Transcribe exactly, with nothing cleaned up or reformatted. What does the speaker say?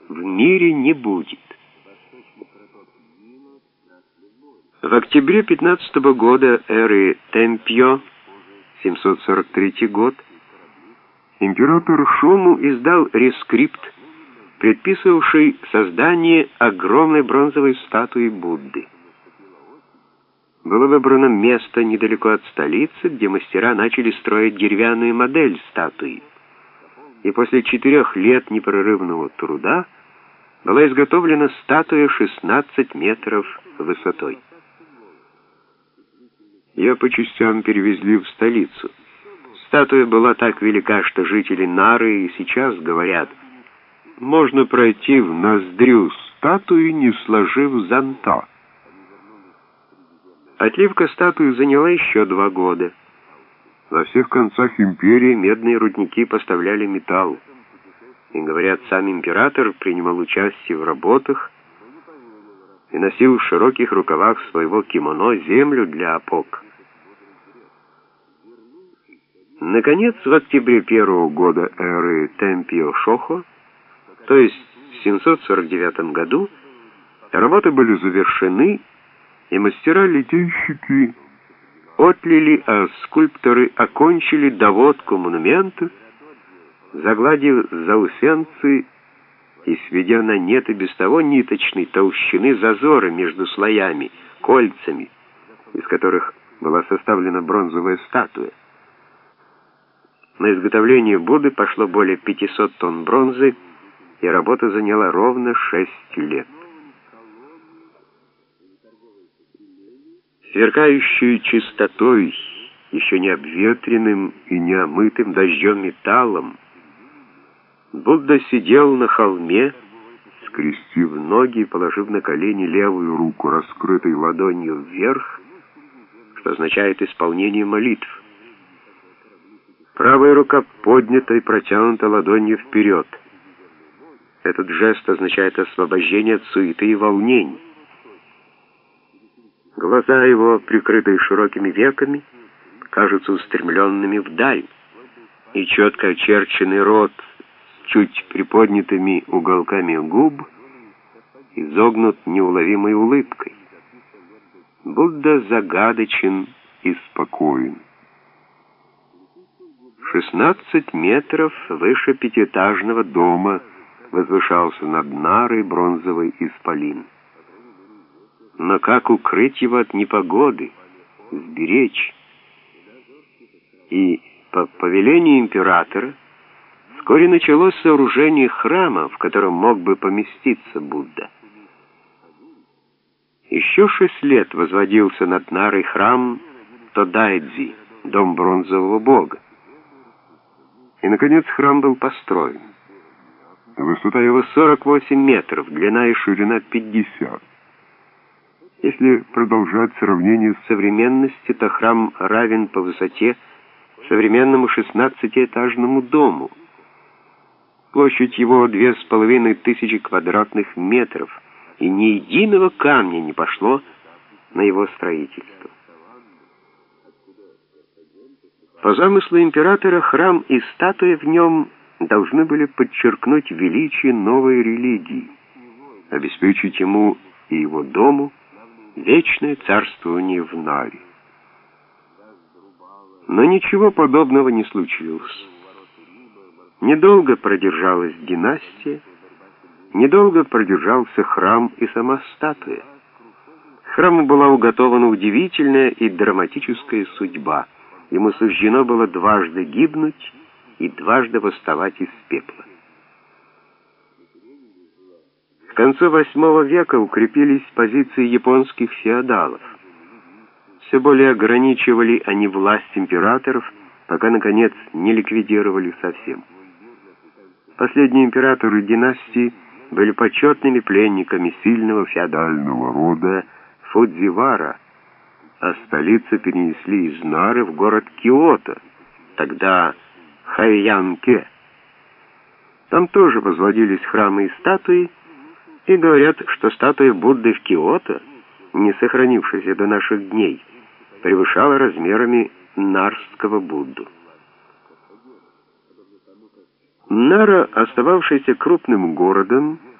в мире не будет. В октябре пятнадцатого года эры Темпио, семьсот сорок третий год, император Шуму издал рескрипт, предписывавший создание огромной бронзовой статуи Будды. Было выбрано место недалеко от столицы, где мастера начали строить деревянную модель статуи. И после четырех лет непрерывного труда была изготовлена статуя шестнадцать метров высотой. Ее по частям перевезли в столицу. Статуя была так велика, что жители Нары и сейчас говорят: можно пройти в ноздрю статуи, не сложив зонта. Отливка статуи заняла еще два года. Во всех концах империи медные рудники поставляли металл. И, говорят, сам император принимал участие в работах и носил в широких рукавах своего кимоно землю для опок. Наконец, в октябре первого года эры Темпио-Шохо, то есть в семьсот сорок девятом году, работы были завершены, и мастера-литейщики отлили, а скульпторы окончили доводку монумента, загладив заусенцы и сведя на нет и без того ниточной толщины зазоры между слоями, кольцами, из которых была составлена бронзовая статуя. На изготовление Будды пошло более пятисот тонн бронзы, и работа заняла ровно шесть лет. Сверкающую чистотой, еще не обветренным и не омытым дождем металлом, Будда сидел на холме, скрестив ноги и положив на колени левую руку, раскрытой ладонью вверх, что означает исполнение молитв. Правая рука поднята и протянута ладонью вперед. Этот жест означает освобождение от суеты и волнений. Глаза его, прикрытые широкими веками, кажутся устремленными вдаль, и четко очерченный рот с чуть приподнятыми уголками губ изогнут неуловимой улыбкой. Будда загадочен и спокоен. шестнадцать метров выше пятиэтажного дома возвышался над Нарой бронзовый исполин. Но как укрыть его от непогоды, сберечь? И по повелению императора вскоре началось сооружение храма, в котором мог бы поместиться Будда. Еще шесть лет возводился над Нарой храм Тодайдзи, дом бронзового бога. И, наконец, храм был построен. Высота его сорок восемь метров, длина и ширина пятьдесят. Если продолжать сравнение с современностью, то храм равен по высоте современному шестнадцатиэтажному дому. Площадь его две с половиной тысячи квадратных метров, и ни единого камня не пошло на его строительство. По замыслу императора храм и статуя в нем должны были подчеркнуть величие новой религии, обеспечить ему и его дому вечное царствование в Наре. Но ничего подобного не случилось. Недолго продержалась династия, недолго продержался храм и сама статуя. Храму была уготована удивительная и драматическая судьба. Ему суждено было дважды гибнуть и дважды восставать из пепла. К концу восьмого века укрепились позиции японских феодалов. Все более ограничивали они власть императоров, пока, наконец, не ликвидировали совсем. Последние императоры династии были почетными пленниками сильного феодального рода Фудзивара, а столицу перенесли из Нары в город Киото, тогда Хайянке. Там тоже возводились храмы и статуи, и говорят, что статуя Будды в Киото, не сохранившаяся до наших дней, превышала размерами нарского Будду. Нара, остававшаяся крупным городом,